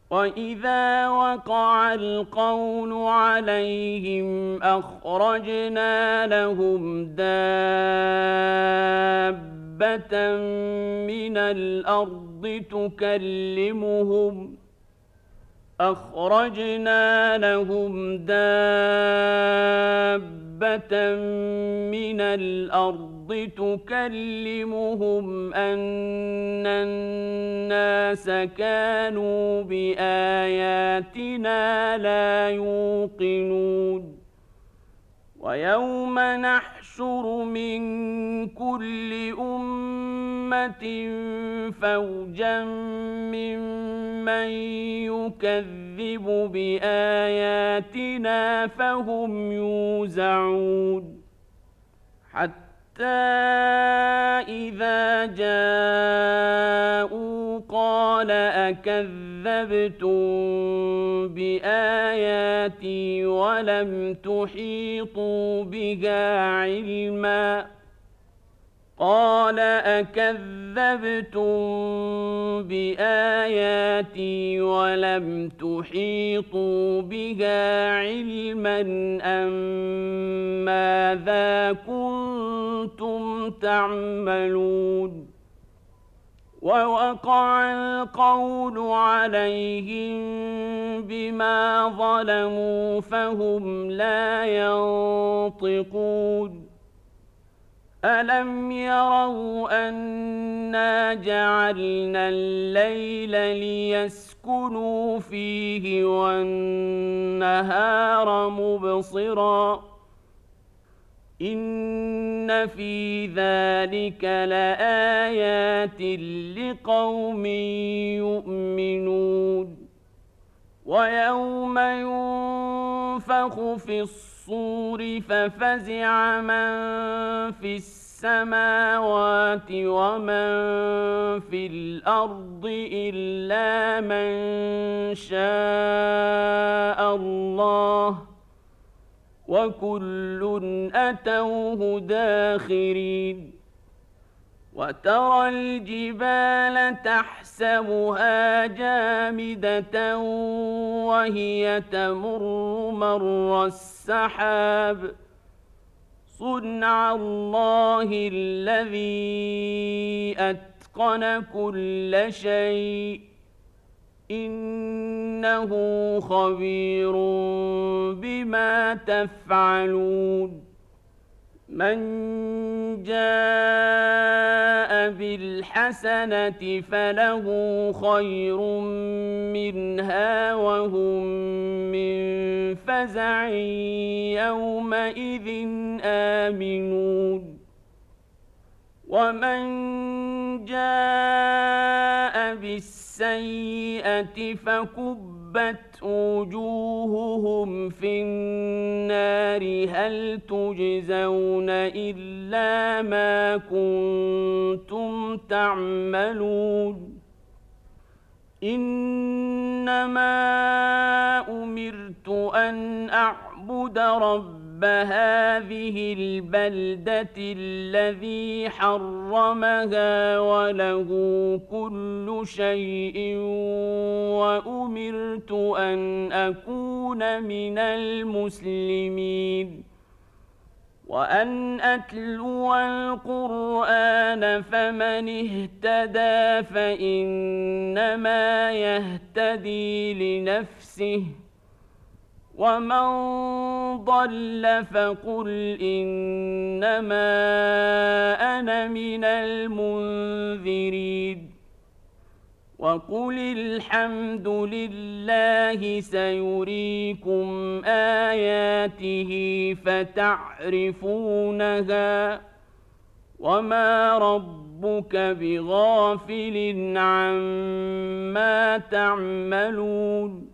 وإذا وقع القول عليهم أخرجنا لهم دابة من الأرض تكلمهم أن الناس كانوا بآياتنا لا يوقنون ويوم نحشر من كل أمة فوجا ممن يكذب بآياتنا فهم يوزعون حتى إذا جاءوا قال أكذبتم بآياتي ولم تحيطوا بها علما أم ماذا كنتم تعملون ووقع القول عليهم بما ظلموا فهم لا ينطقون ألم يروا أنا جعلنا الليل ليسكنوا فيه والنهار مبصرا إن في ذلك لآيات لقوم يؤمنون ويوم ينفخ في الصور ففزع من في السماوات ومن في الأرض إلا من شاء الله وكل أتوه داخرين وترى الجبال تحسبها جامدة وهي تمر مر السحاب صنع الله الذي أتقن كل شيء إنه خبير بما تفعلون من جاء بالحسنة فله خير منها وهم من فزع يومئذ آمنون ومن جاء بالسيئة فكبت وجوههم في النار هل تجزون إلا ما كنتم تعملون إنما أمرت أن أعبد رب هذه البلدة الذي حرمها وله كل شيء وأمرت أن أكون من المسلمين وأن أتلو القرآن فمن اهتدى فإنما يهتدي لنفسه ومن ضل فقل إنما أنا من المنذرين وقل الحمد لله سيريكم آياته فتعرفونها وما ربك بغافل عما تعملون